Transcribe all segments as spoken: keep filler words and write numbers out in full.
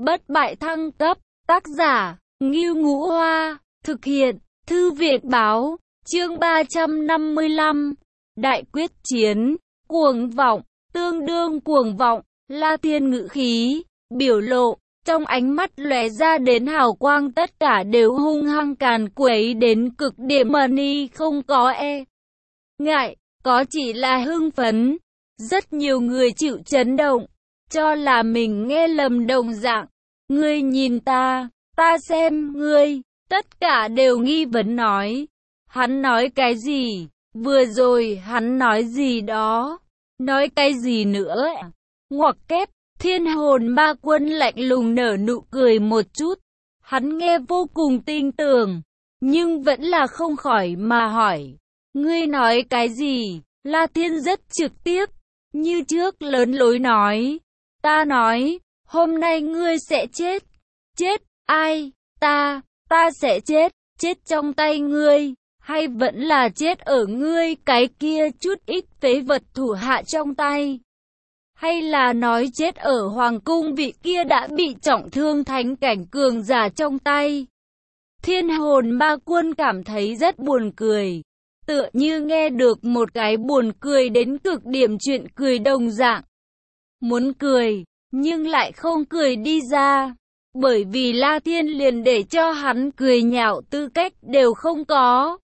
bất bại thăng cấp, tác giả, Ngưu Ngũ Hoa, thực hiện, Thư viện báo, chương ba trăm năm mươi lăm, Đại quyết chiến, cuồng vọng, tương đương cuồng vọng, La Thiên ngữ khí, biểu lộ, trong ánh mắt lóe ra đến hào quang tất cả đều hung hăng càn quấy đến cực điểm mà ni không có e. Ngại, có chỉ là hưng phấn. Rất nhiều người chịu chấn động, cho là mình nghe lầm đồng dạng. Ngươi nhìn ta, ta xem ngươi, tất cả đều nghi vấn nói. Hắn nói cái gì? Vừa rồi hắn nói gì đó? Nói cái gì nữa? Ngoặc kép, Thiên hồn ma quân lạnh lùng nở nụ cười một chút. Hắn nghe vô cùng tin tưởng, nhưng vẫn là không khỏi mà hỏi. Ngươi nói cái gì? La Thiên rất trực tiếp, như trước lớn lối nói. Ta nói, hôm nay ngươi sẽ chết. Chết, ai? Ta, ta sẽ chết. Chết trong tay ngươi, hay vẫn là chết ở ngươi cái kia chút ít phế vật thủ hạ trong tay? Hay là nói chết ở hoàng cung vị kia đã bị trọng thương thánh cảnh cường giả trong tay? Thiên hồn ma quân cảm thấy rất buồn cười, tựa như nghe được một cái buồn cười đến cực điểm chuyện cười đồng dạng. Muốn cười, nhưng lại không cười đi ra, bởi vì La Thiên liền để cho hắn cười nhạo tư cách đều không có.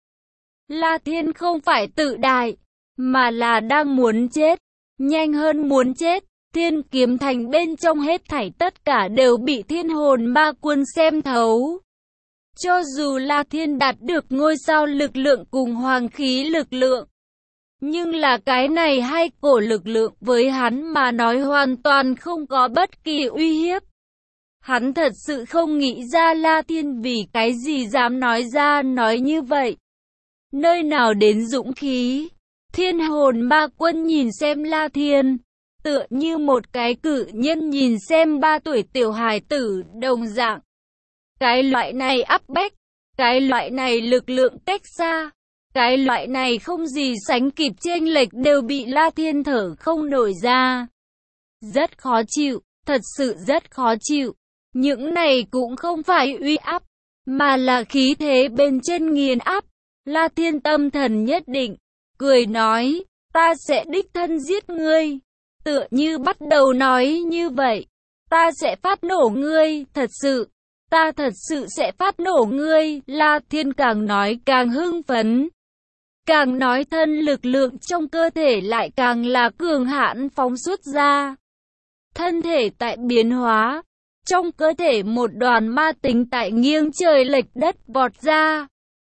La Thiên không phải tự đại, mà là đang muốn chết. Nhanh hơn muốn chết, Thiên kiếm thành bên trong hết thảy tất cả đều bị thiên hồn ma quân xem thấu. Cho dù La Thiên đạt được ngôi sao lực lượng cùng hoàng khí lực lượng, nhưng là cái này hai cổ lực lượng với hắn mà nói hoàn toàn không có bất kỳ uy hiếp. Hắn thật sự không nghĩ ra La Thiên vì cái gì dám nói ra nói như vậy. Nơi nào đến dũng khí? Thiên hồn ma quân nhìn xem La Thiên, tựa như một cái cử nhân nhìn xem ba tuổi tiểu hài tử đồng dạng. Cái loại này áp bách, cái loại này lực lượng cách xa, cái loại này không gì sánh kịp chênh lệch đều bị La Thiên thở không nổi ra. Rất khó chịu, thật sự rất khó chịu. Những này cũng không phải uy áp, mà là khí thế bên trên nghiền áp. La Thiên tâm thần nhất định, cười nói, ta sẽ đích thân giết ngươi. Tựa như bắt đầu nói như vậy, ta sẽ phát nổ ngươi, thật sự, ta thật sự sẽ phát nổ ngươi. La Thiên càng nói càng hưng phấn, càng nói thân lực lượng trong cơ thể lại càng là cường hãn phóng xuất ra. Thân thể tại biến hóa, trong cơ thể một đoàn ma tính tại nghiêng trời lệch đất vọt ra.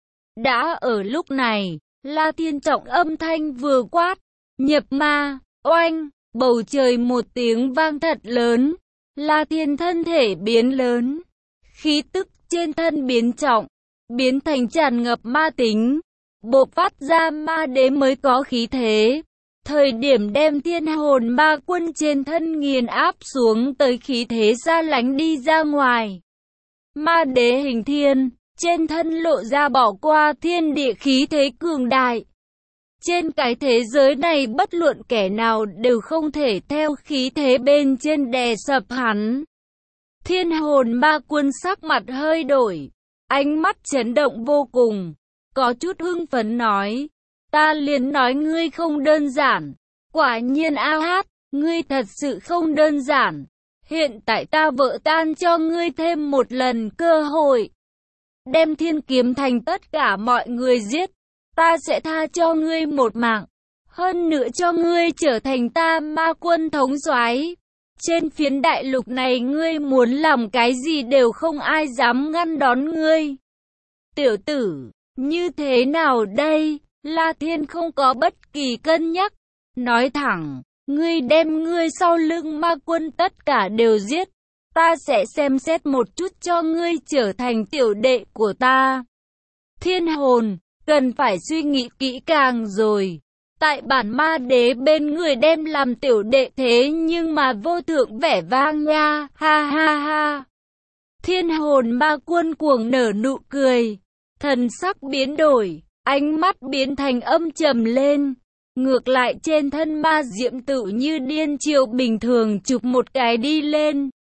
Đã ở lúc này, La Thiên trọng âm thanh vừa quát, nhập ma, oanh, bầu trời một tiếng vang thật lớn. La Thiên thân thể biến lớn, khí tức trên thân biến trọng, biến thành tràn ngập ma tính, bộc phát ra ma đế mới có khí thế. Thời điểm đem thiên hồn ma quân trên thân nghiền áp xuống tới khí thế xa lánh đi ra ngoài. Ma đế hình thiên, trên thân lộ ra bỏ qua thiên địa khí thế cường đại. Trên cái thế giới này bất luận kẻ nào đều không thể theo khí thế bên trên đè sập hắn. Thiên hồn ma quân sắc mặt hơi đổi, ánh mắt chấn động vô cùng, có chút hưng phấn nói, ta liền nói ngươi không đơn giản, quả nhiên a hát, ngươi thật sự không đơn giản. Hiện tại ta vợ tan cho ngươi thêm một lần cơ hội, đem thiên kiếm thành tất cả mọi người giết, ta sẽ tha cho ngươi một mạng, hơn nữa cho ngươi trở thành ta ma quân thống soái. Trên phiến đại lục này ngươi muốn làm cái gì đều không ai dám ngăn đón ngươi. Tiểu tử, như thế nào đây? La Thiên không có bất kỳ cân nhắc, nói thẳng, ngươi đem ngươi sau lưng ma quân tất cả đều giết, ta sẽ xem xét một chút cho ngươi trở thành tiểu đệ của ta. Thiên hồn, cần phải suy nghĩ kỹ càng rồi. Tại bản ma đế bên người đem làm tiểu đệ thế nhưng mà vô thượng vẻ vang nha, ha ha ha. Thiên hồn ma quân cuồng nở nụ cười, thần sắc biến đổi, ánh mắt biến thành âm trầm lên. Ngược lại trên thân ma diệm tự như điên chiều bình thường chụp một cái đi lên.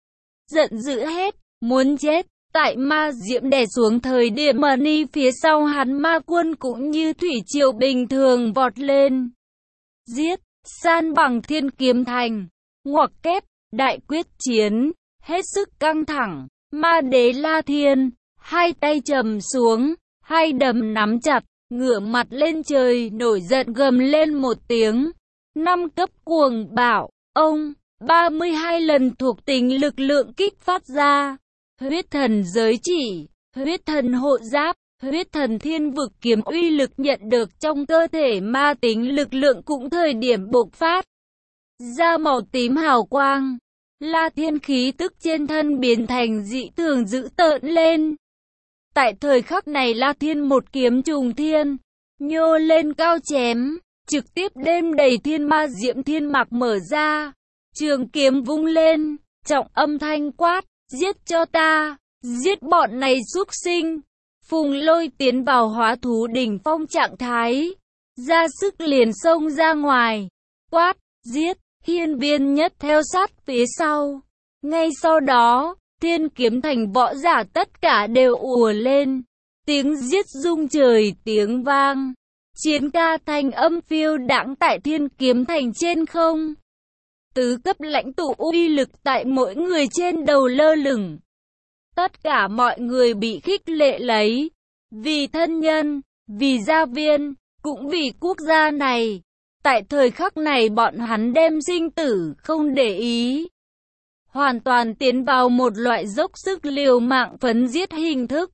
giận dữ hết, muốn chết. Tại ma diễm đè xuống thời điểm Mani phía sau hắn ma quân cũng như thủy triều bình thường vọt lên. Giết, san bằng thiên kiếm thành, ngoặc kép, đại quyết chiến, hết sức căng thẳng. Ma đế La Thiên, hai tay trầm xuống, hai đấm nắm chặt, ngửa mặt lên trời nổi giận gầm lên một tiếng. Năm cấp cuồng bạo, ông, ba mươi hai lần thuộc tính lực lượng kích phát ra. Huyết thần giới chỉ, huyết thần hộ giáp, huyết thần thiên vực kiếm uy lực nhận được trong cơ thể ma tính lực lượng cũng thời điểm bộc phát ra màu tím hào quang. La Thiên khí tức trên thân biến thành dị thường dữ tợn lên. Tại thời khắc này La Thiên một kiếm trùng thiên, nhô lên cao chém, trực tiếp đêm đầy thiên ma diễm thiên mạc mở ra, trường kiếm vung lên, trọng âm thanh quát, giết cho ta, giết bọn này súc sinh. Phùng Lôi tiến vào hóa thú đỉnh phong trạng thái, ra sức liền xông ra ngoài, quát, giết. Hiên Viên Nhất theo sát phía sau. Ngay sau đó, thiên kiếm thành võ giả tất cả đều ùa lên. Tiếng giết rung trời tiếng vang. Chiến ca thành âm phiêu đãng tại thiên kiếm thành trên không. Tứ cấp lãnh tụ uy lực tại mỗi người trên đầu lơ lửng. Tất cả mọi người bị khích lệ lấy. Vì thân nhân, vì gia viên, cũng vì quốc gia này. Tại thời khắc này bọn hắn đem sinh tử không để ý. Hoàn toàn tiến vào một loại dốc sức liều mạng phấn giết hình thức.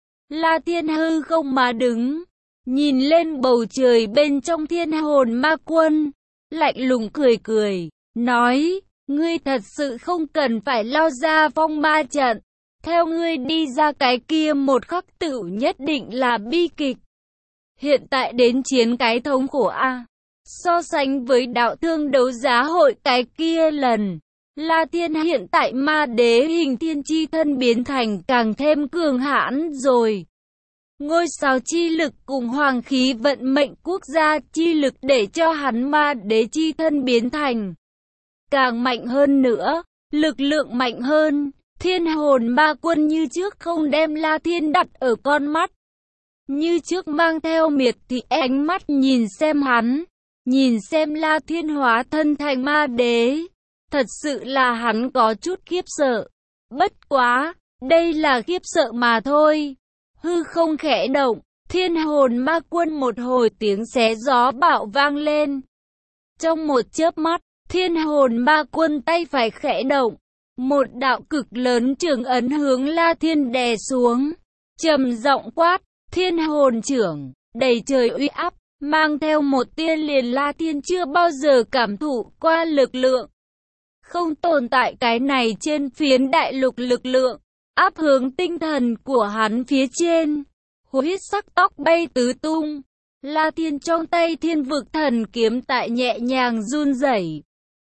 La Thiên hư không mà đứng, nhìn lên bầu trời bên trong thiên hồn ma quân, lạnh lùng cười cười, nói, ngươi thật sự không cần phải lao ra phong ma trận, theo ngươi đi ra cái kia một khắc tử nhất định là bi kịch. Hiện tại đến chiến cái thống khổ A. So sánh với đạo thương đấu giá hội cái kia lần, La Thiên hiện tại ma đế hình thiên chi thân biến thành càng thêm cường hãn rồi. Ngôi sao chi lực cùng hoàng khí vận mệnh quốc gia chi lực để cho hắn ma đế chi thân biến thành càng mạnh hơn nữa, lực lượng mạnh hơn. Thiên hồn ma quân như trước không đem La Thiên đặt ở con mắt, như trước mang theo miệt thị ánh mắt nhìn xem hắn. Nhìn xem La Thiên hóa thân thành ma đế, thật sự là hắn có chút khiếp sợ. Bất quá, đây là khiếp sợ mà thôi. Hư không khẽ động, thiên hồn ma quân một hồi tiếng xé gió bạo vang lên. Trong một chớp mắt, thiên hồn ma quân tay phải khẽ động, một đạo cực lớn trường ấn hướng La Thiên đè xuống. Trầm giọng quát, thiên hồn trưởng, đầy trời uy áp. Mang theo một tia liền La Thiên chưa bao giờ cảm thụ qua lực lượng. Không tồn tại cái này trên phiến đại lục lực lượng, áp hướng tinh thần của hắn phía trên. Huyết sắc tóc bay tứ tung. La Thiên trong tay thiên vực thần kiếm tại nhẹ nhàng run rẩy.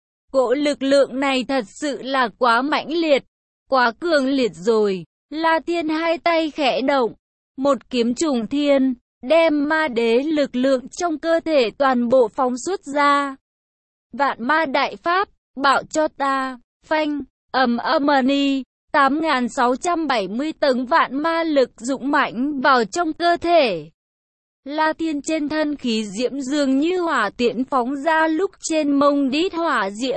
Cỗ lực lượng này thật sự là quá mãnh liệt, quá cường liệt rồi. La Thiên hai tay khẽ động, một kiếm trùng thiên. Đem ma đế lực lượng trong cơ thể toàn bộ phóng xuất ra. Vạn ma đại pháp, bảo cho ta, phanh, ầm ầm ni, tám nghìn sáu trăm bảy mươi tầng vạn ma lực dũng mãnh vào trong cơ thể. La Thiên trên thân khí diễm dường như hỏa tiễn phóng ra lúc trên mông đít hỏa diễm.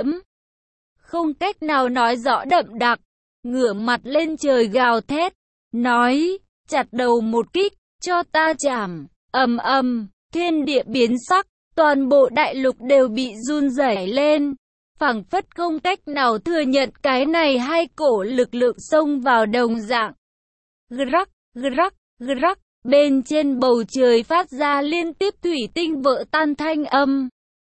Không cách nào nói rõ đậm đặc, ngửa mặt lên trời gào thét, nói, chặt đầu một kích. Cho ta chảm, ầm ầm, thiên địa biến sắc, toàn bộ đại lục đều bị run rẩy lên, phảng phất không cách nào thừa nhận cái này hai cổ lực lượng xông vào đồng dạng. Grak, grak, grak, bên trên bầu trời phát ra liên tiếp thủy tinh vỡ tan thanh âm.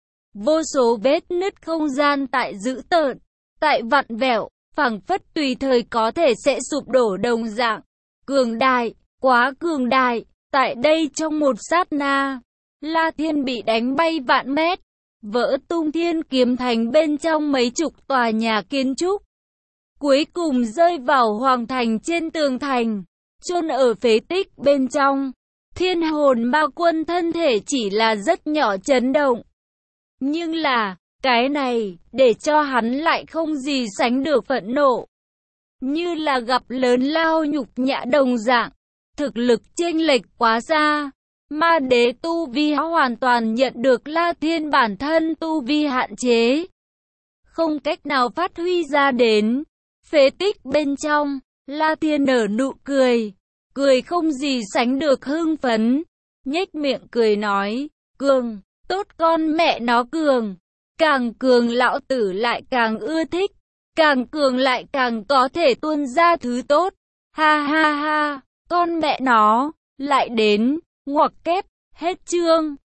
Vô số vết nứt không gian tại dữ tợn, tại vặn vẹo, phảng phất tùy thời có thể sẽ sụp đổ đồng dạng. Cường đại, quá cường đại, tại đây trong một sát na, La Thiên bị đánh bay vạn mét, vỡ tung thiên kiếm thành bên trong mấy chục tòa nhà kiến trúc. Cuối cùng rơi vào hoàng thành trên tường thành, chôn ở phế tích bên trong. Thiên hồn ma quân thân thể chỉ là rất nhỏ chấn động. Nhưng là, cái này, để cho hắn lại không gì sánh được phẫn nộ. như là gặp lớn lao nhục nhã đồng dạng. Thực lực chênh lệch quá xa. Ma đế tu vi hoàn toàn nhận được La Thiên bản thân tu vi hạn chế, không cách nào phát huy ra đến. Phế tích bên trong, La Thiên nở nụ cười, cười không gì sánh được hưng phấn, nhếch miệng cười nói, cường, tốt con mẹ nó cường, càng cường lão tử lại càng ưa thích, càng cường lại càng có thể tuôn ra thứ tốt, ha ha ha, con mẹ nó, lại đến, ngoặc kép, hết chương.